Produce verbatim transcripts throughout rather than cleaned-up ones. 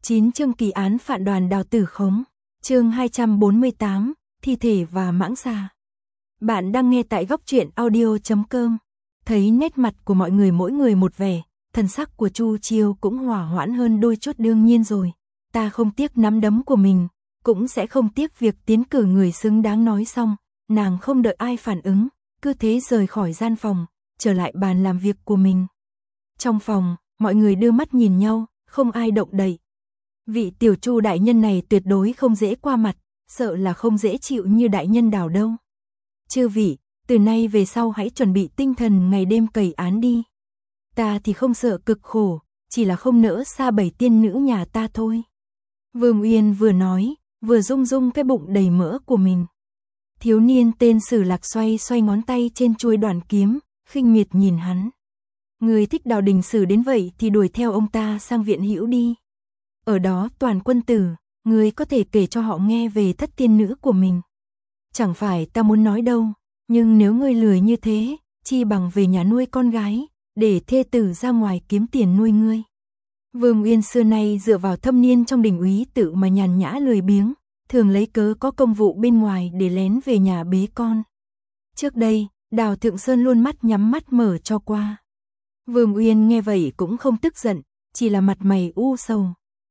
chín chương kỳ án phản đoàn Đào Tử Khống. Chương hai trăm bốn mươi tám, thi thể và mãng xà. Bạn đang nghe tại góc truyện audio chấm com. Thấy nét mặt của mọi người mỗi người một vẻ, thần sắc của Chu Chiêu cũng hòa hoãn hơn đôi chút. Đương nhiên rồi, ta không tiếc nắm đấm của mình, cũng sẽ không tiếc việc tiến cử người xứng đáng. Nói xong, nàng không đợi ai phản ứng, cứ thế rời khỏi gian phòng, trở lại bàn làm việc của mình. Trong phòng, mọi người đưa mắt nhìn nhau, không ai động đậy. Vị tiểu Chu đại nhân này tuyệt đối không dễ qua mặt, sợ là không dễ chịu như đại nhân Đào đâu. Chư vị, từ nay về sau hãy chuẩn bị tinh thần ngày đêm cày án đi. Ta thì không sợ cực khổ, chỉ là không nỡ xa bảy tiên nữ nhà ta thôi. Vương Uyên vừa nói, vừa rung rung cái bụng đầy mỡ của mình. Thiếu niên tên Sử Lạc xoay xoay ngón tay trên chuôi đoàn kiếm, khinh miệt nhìn hắn. Người thích Đào Đình Sử đến vậy thì đuổi theo ông ta sang viện hữu đi. Ở đó toàn quân tử, người có thể kể cho họ nghe về thất tiên nữ của mình. Chẳng phải ta muốn nói đâu, nhưng nếu ngươi lười như thế, chi bằng về nhà nuôi con gái, để thê tử ra ngoài kiếm tiền nuôi ngươi. Vương Uyên xưa nay dựa vào thâm niên trong đình úy tự mà nhàn nhã lười biếng, thường lấy cớ có công vụ bên ngoài để lén về nhà bế con. Trước đây, Đào Thượng Sơn luôn mắt nhắm mắt mở cho qua. Vương Uyên nghe vậy cũng không tức giận, chỉ là mặt mày u sầu.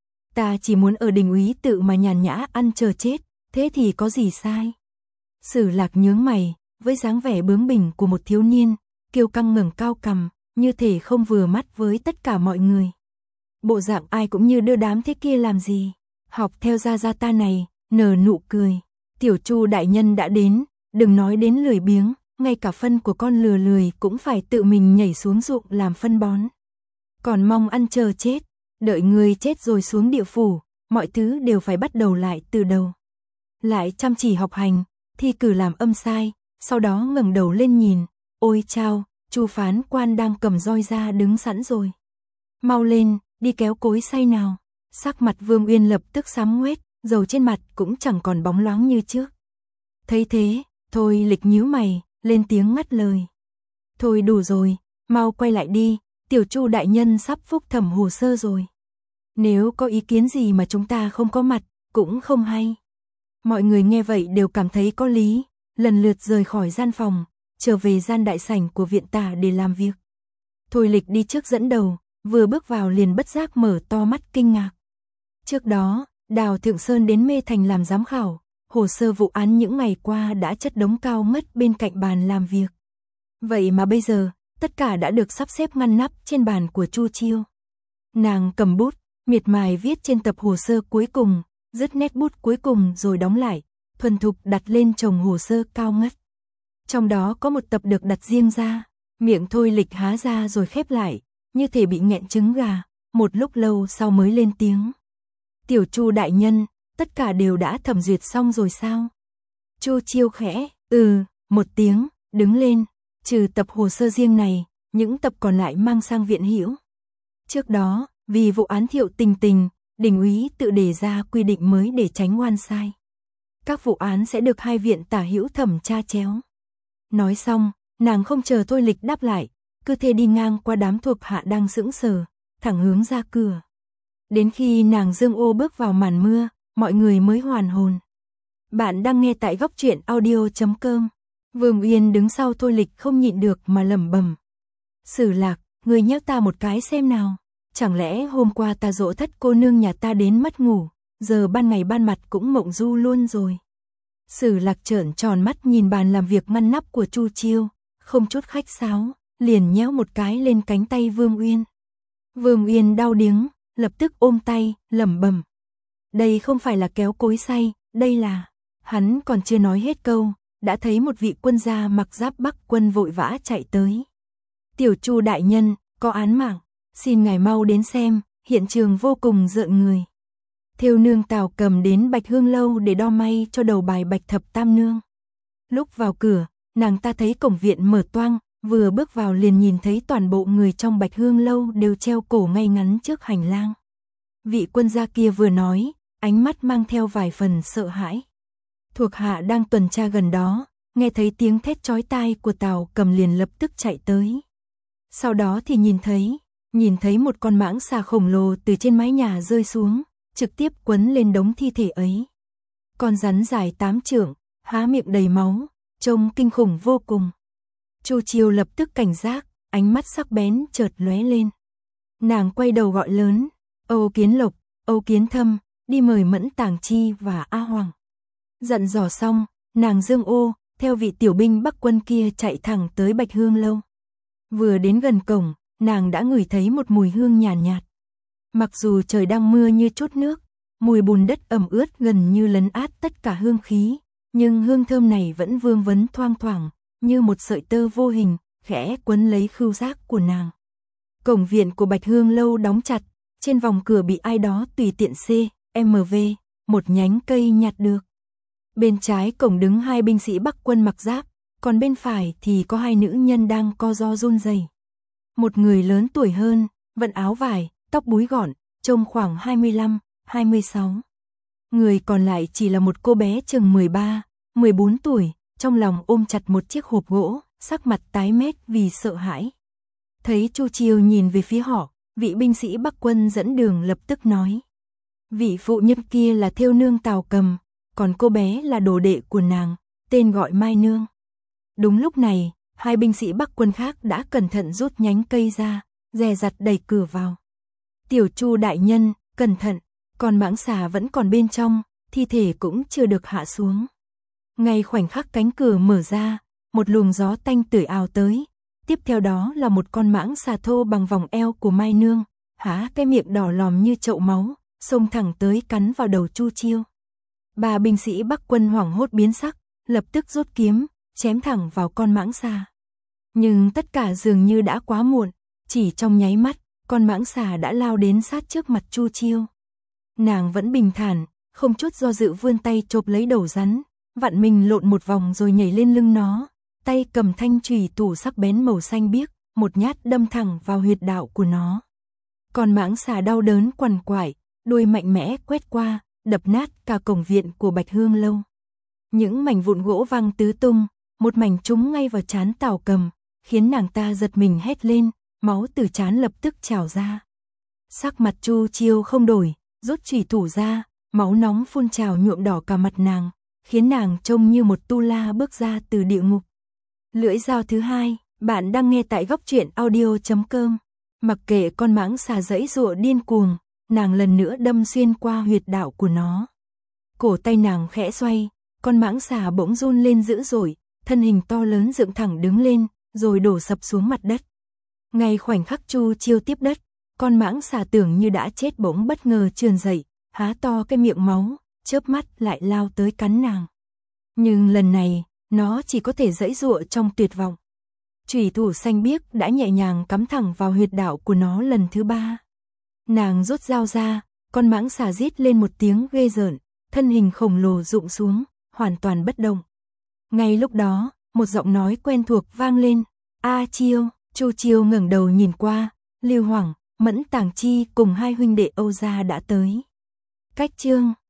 Ta chỉ muốn ở đình úy tự mà nhàn nhã ăn chờ chết, thế thì có gì sai? Sử Lạc nhướng mày, với dáng vẻ bướng bỉnh của một thiếu niên, kiêu căng ngẩng cao cằm, như thể không vừa mắt với tất cả mọi người. Bộ dạng ai cũng như đưa đám thế kia làm gì? Học theo gia gia ta này, nở nụ cười. Tiểu Chu đại nhân đã đến, đừng nói đến lười biếng, ngay cả phân của con lừa lười cũng phải tự mình nhảy xuống ruộng làm phân bón. Còn mong ăn chờ chết, đợi người chết rồi xuống địa phủ, mọi thứ đều phải bắt đầu lại từ đầu. Lại chăm chỉ học hành, thi cử làm âm sai, sau đó ngẩng đầu lên nhìn, ôi chao, Chu phán quan đang cầm roi ra đứng sẵn rồi. Mau lên, đi kéo cối xay nào. Sắc mặt Vương Uyên lập tức xám ngoét, dầu trên mặt cũng chẳng còn bóng loáng như trước. Thấy thế, Thôi Lịch nhíu mày, lên tiếng ngắt lời. Thôi đủ rồi, mau quay lại đi, tiểu Chu đại nhân sắp phúc thẩm hồ sơ rồi. Nếu có ý kiến gì mà chúng ta không có mặt, cũng không hay. Mọi người nghe vậy đều cảm thấy có lý, lần lượt rời khỏi gian phòng, trở về gian đại sảnh của viện tả để làm việc. Thôi Lịch đi trước dẫn đầu, vừa bước vào liền bất giác mở to mắt kinh ngạc. Trước đó, Đào Thượng Sơn đến Mê Thành làm giám khảo, hồ sơ vụ án những ngày qua đã chất đống cao ngất bên cạnh bàn làm việc. Vậy mà bây giờ, tất cả đã được sắp xếp ngăn nắp trên bàn của Chu Chiêu. Nàng cầm bút, miệt mài viết trên tập hồ sơ cuối cùng, dứt nét bút cuối cùng rồi đóng lại, thuần thục đặt lên chồng hồ sơ cao ngất. Trong đó có một tập được đặt riêng ra, miệng Thôi Lịch há ra rồi khép lại, như thể bị nghẹn trứng gà, một lúc lâu sau mới lên tiếng. Tiểu Chu đại nhân, tất cả đều đã thẩm duyệt xong rồi sao? Chu Chiêu khẽ, ừ, một tiếng, đứng lên, trừ tập hồ sơ riêng này, những tập còn lại mang sang viện hữu. Trước đó, vì vụ án Thiệu Tình Tình, đình úy tự đề ra quy định mới để tránh oan sai. Các vụ án sẽ được hai viện tả hữu thẩm tra chéo. Nói xong, nàng không chờ Thôi Lịch đáp lại, cứ thế đi ngang qua đám thuộc hạ đang sững sờ, thẳng hướng ra cửa. Đến khi nàng dương ô bước vào màn mưa, mọi người mới hoàn hồn. Bạn đang nghe tại góc truyện audio chấm com. Vương Uyên đứng sau Thôi Lịch không nhịn được mà lẩm bẩm. Sử Lạc, người nhắc ta một cái xem nào. Chẳng lẽ hôm qua ta dỗ thất cô nương nhà ta đến mất ngủ, giờ ban ngày ban mặt cũng mộng du luôn rồi. Sử Lạc trợn tròn mắt nhìn bàn làm việc ngăn nắp của Chu Chiêu, không chút khách sáo, liền nhéo một cái lên cánh tay Vương Uyên. Vương Uyên đau điếng, lập tức ôm tay, lẩm bẩm. Đây không phải là kéo cối xay, đây là... Hắn còn chưa nói hết câu, đã thấy một vị quân gia mặc giáp Bắc quân vội vã chạy tới. Tiểu Chu đại nhân, có án mạng, xin ngài mau đến xem, hiện trường vô cùng rợn người. Thêu nương Tào cầm đến Bạch Hương lâu để đo may cho đầu bài Bạch Thập Tam nương. Lúc vào cửa, nàng ta thấy cổng viện mở toang, vừa bước vào liền nhìn thấy toàn bộ người trong Bạch Hương lâu đều treo cổ ngay ngắn trước hành lang. Vị quân gia kia vừa nói, ánh mắt mang theo vài phần sợ hãi. Thuộc hạ đang tuần tra gần đó, nghe thấy tiếng thét chói tai của Tào cầm liền lập tức chạy tới. Sau đó thì nhìn thấy, nhìn thấy một con mãng xà khổng lồ từ trên mái nhà rơi xuống, trực tiếp quấn lên đống thi thể ấy. Con rắn dài tám trượng, há miệng đầy máu, trông kinh khủng vô cùng. Chu Chiêu lập tức cảnh giác, ánh mắt sắc bén chợt lóe lên. Nàng quay đầu gọi lớn, Âu Kiến Lộc, Âu Kiến Thâm, đi mời Mẫn Tàng Chi và A Hoàng. Dặn dò xong, nàng dương ô, theo vị tiểu binh Bắc quân kia chạy thẳng tới Bạch Hương lâu. Vừa đến gần cổng, nàng đã ngửi thấy một mùi hương nhàn nhạt, nhạt. Mặc dù trời đang mưa như trút nước, mùi bùn đất ẩm ướt gần như lấn át tất cả hương khí, nhưng hương thơm này vẫn vương vấn thoang thoảng, như một sợi tơ vô hình, khẽ quấn lấy khứu giác của nàng. Cổng viện của Bạch Hương lâu đóng chặt, trên vòng cửa bị ai đó tùy tiện C, M V, một nhánh cây nhặt được. Bên trái cổng đứng hai binh sĩ Bắc quân mặc giáp, còn bên phải thì có hai nữ nhân đang co ro run rẩy. Một người lớn tuổi hơn, vận áo vải, tóc búi gọn, trông khoảng hai mươi lăm, hai mươi sáu. Người còn lại chỉ là một cô bé chừng mười ba, mười bốn tuổi, trong lòng ôm chặt một chiếc hộp gỗ, sắc mặt tái mét vì sợ hãi. Thấy Chu Chiêu nhìn về phía họ, vị binh sĩ Bắc quân dẫn đường lập tức nói. Vị phụ nhân kia là thêu nương Tào Cầm, còn cô bé là đồ đệ của nàng, tên gọi Mai Nương. Đúng lúc này, hai binh sĩ Bắc quân khác đã cẩn thận rút nhánh cây ra, dè dặt đẩy cửa vào. Tiểu Chu đại nhân, cẩn thận, còn mãng xà vẫn còn bên trong, thi thể cũng chưa được hạ xuống. Ngay khoảnh khắc cánh cửa mở ra, một luồng gió tanh tưởi ào tới, tiếp theo đó là một con mãng xà thô bằng vòng eo của Mai Nương, há cái miệng đỏ lòm như chậu máu, xông thẳng tới cắn vào đầu Chu Chiêu. Ba binh sĩ Bắc quân hoảng hốt biến sắc, lập tức rút kiếm, chém thẳng vào con mãng xà. Nhưng tất cả dường như đã quá muộn, chỉ trong nháy mắt, con mãng xà đã lao đến sát trước mặt Chu Chiêu. Nàng vẫn bình thản, không chút do dự vươn tay chộp lấy đầu rắn, vặn mình lộn một vòng rồi nhảy lên lưng nó, tay cầm thanh chùy thủ sắc bén màu xanh biếc, một nhát đâm thẳng vào huyệt đạo của nó. Con mãng xà đau đớn quằn quại, đuôi mạnh mẽ quét qua, đập nát cả cổng viện của Bạch Hương lâu. Những mảnh vụn gỗ văng tứ tung, một mảnh trúng ngay vào trán Tào Cầm, khiến nàng ta giật mình hét lên, máu từ trán lập tức trào ra. Sắc mặt Chu Chiêu không đổi, rút chùy thủ ra, máu nóng phun trào nhuộm đỏ cả mặt nàng, khiến nàng trông như một tu la bước ra từ địa ngục. Lưỡi dao thứ hai, bạn đang nghe tại góc truyện audio chấm com. Mặc kệ con mãng xà giãy giụa điên cuồng, nàng lần nữa đâm xuyên qua huyệt đạo của nó. Cổ tay nàng khẽ xoay, con mãng xà bỗng run lên dữ dội, thân hình to lớn dựng thẳng đứng lên, rồi đổ sập xuống mặt đất. Ngay khoảnh khắc Chu Chiêu tiếp đất, con mãng xà tưởng như đã chết bỗng bất ngờ trườn dậy, há to cái miệng máu, chớp mắt lại lao tới cắn nàng. Nhưng lần này, nó chỉ có thể giãy giụa trong tuyệt vọng. Chùy thủ xanh biếc đã nhẹ nhàng cắm thẳng vào huyệt đạo của nó lần thứ ba. Nàng rút dao ra, con mãng xà rít lên một tiếng ghê rợn, thân hình khổng lồ rụng xuống, hoàn toàn bất động. Ngay lúc đó, một giọng nói quen thuộc vang lên, "A Chiêu." Chu Chiêu ngẩng đầu nhìn qua, Lưu Hoàng, Mẫn Tàng Chi cùng hai huynh đệ Âu gia đã tới. Cách chương